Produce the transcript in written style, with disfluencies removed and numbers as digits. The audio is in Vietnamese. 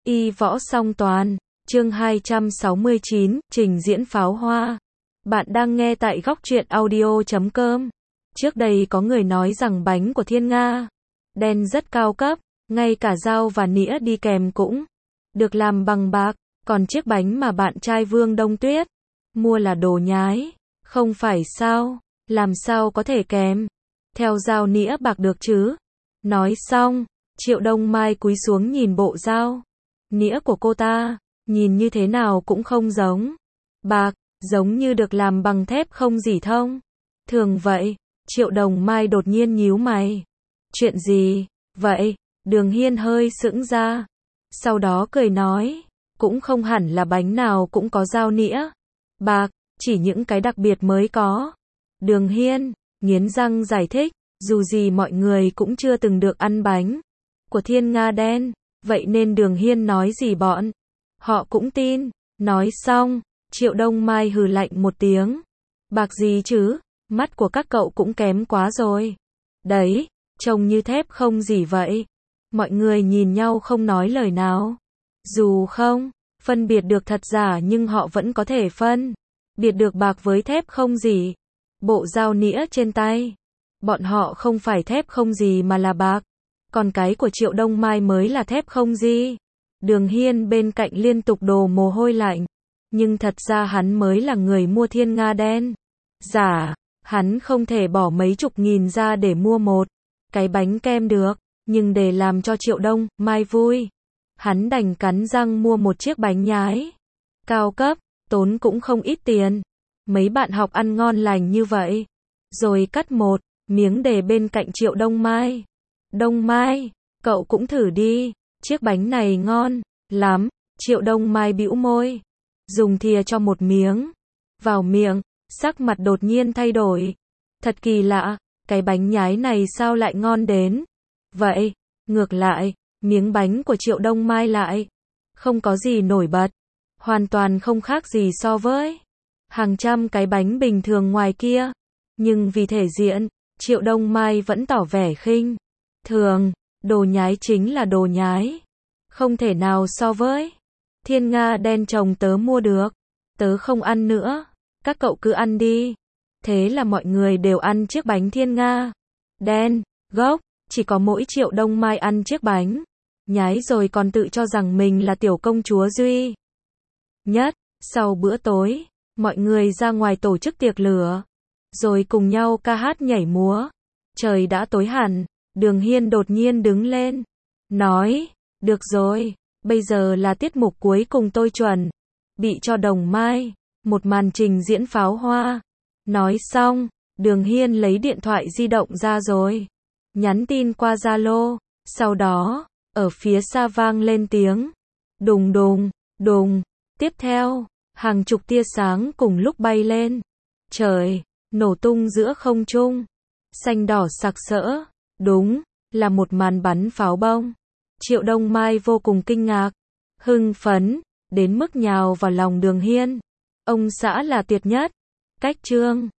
Y võ song toàn, chương 269, trình diễn pháo hoa. Bạn đang nghe tại góc truyện audio.com. Trước đây có người nói rằng bánh của Thiên Nga đen rất cao cấp, ngay cả dao và nĩa đi kèm cũng được làm bằng bạc, còn chiếc bánh mà bạn trai Vương Đông Tuyết mua là đồ nhái. Không phải sao, làm sao có thể kèm theo dao nĩa bạc được chứ? Nói xong, Triệu Đông Mai cúi xuống nhìn bộ dao nĩa của cô ta, nhìn như thế nào cũng không giống bạc, giống như được làm bằng thép không dỉ thông thường vậy. Triệu Đông Mai đột nhiên nhíu mày. Chuyện gì vậy? Đường Hiên hơi sững ra, sau đó cười nói, cũng không hẳn là bánh nào cũng có dao nĩa bạc, chỉ những cái đặc biệt mới có. Đường Hiên nghiến răng giải thích, dù gì mọi người cũng chưa từng được ăn bánh của Thiên Nga đen, vậy nên Đường Hiên nói gì bọn họ cũng tin. Nói xong, Triệu Đông Mai hừ lạnh một tiếng. Bạc gì chứ, mắt của các cậu cũng kém quá rồi. Đấy, trông như thép không gì vậy. Mọi người nhìn nhau không nói lời nào. Dù không phân biệt được thật giả nhưng họ vẫn có thể phân biệt được bạc với thép không gì. Bộ dao nĩa trên tay bọn họ không phải thép không gì mà là bạc, còn cái của Triệu Đông Mai mới là thép không gì. Đường Hiên bên cạnh liên tục đổ mồ hôi lạnh, nhưng thật ra hắn mới là người mua Thiên Nga đen giả, hắn không thể bỏ mấy chục nghìn ra để mua một cái bánh kem được, nhưng để làm cho Triệu Đông Mai vui, hắn đành cắn răng mua một chiếc bánh nhái cao cấp, tốn cũng không ít tiền. Mấy bạn học ăn ngon lành như vậy, rồi cắt một miếng để bên cạnh Triệu Đông Mai. Đông Mai, cậu cũng thử đi, chiếc bánh này ngon lắm. Triệu Đông Mai bĩu môi, dùng thìa cho một miếng vào miệng, sắc mặt đột nhiên thay đổi. Thật kỳ lạ, cái bánh nhái này sao lại ngon đến vậy? Ngược lại, miếng bánh của Triệu Đông Mai lại không có gì nổi bật, hoàn toàn không khác gì so với hàng trăm cái bánh bình thường ngoài kia. Nhưng vì thể diện, Triệu Đông Mai vẫn tỏ vẻ khinh thường. Đồ nhái chính là đồ nhái, không thể nào so với Thiên Nga đen chồng tớ mua được. Tớ không ăn nữa, các cậu cứ ăn đi. Thế là mọi người đều ăn chiếc bánh Thiên Nga đen gốc, chỉ có mỗi Triệu Đông Mai ăn chiếc bánh nhái rồi còn tự cho rằng mình là tiểu công chúa duy nhất. Sau bữa tối, mọi người ra ngoài tổ chức tiệc lửa, rồi cùng nhau ca hát nhảy múa. Trời đã tối hẳn, Đường Hiên đột nhiên đứng lên, nói, được rồi, bây giờ là tiết mục cuối cùng, tôi chuẩn bị cho Đồng Mai một màn trình diễn pháo hoa. Nói xong, Đường Hiên lấy điện thoại di động ra rồi nhắn tin qua Zalo, sau đó, ở phía xa vang lên tiếng đùng đùng, đùng. Tiếp theo, hàng chục tia sáng cùng lúc bay lên trời, nổ tung giữa không trung, xanh đỏ sặc sỡ. Đúng là một màn bắn pháo bông. Triệu Đông Mai vô cùng kinh ngạc, hưng phấn, đến mức nhào vào lòng Đường Hiên. Ông xã là tuyệt nhất. Cách chương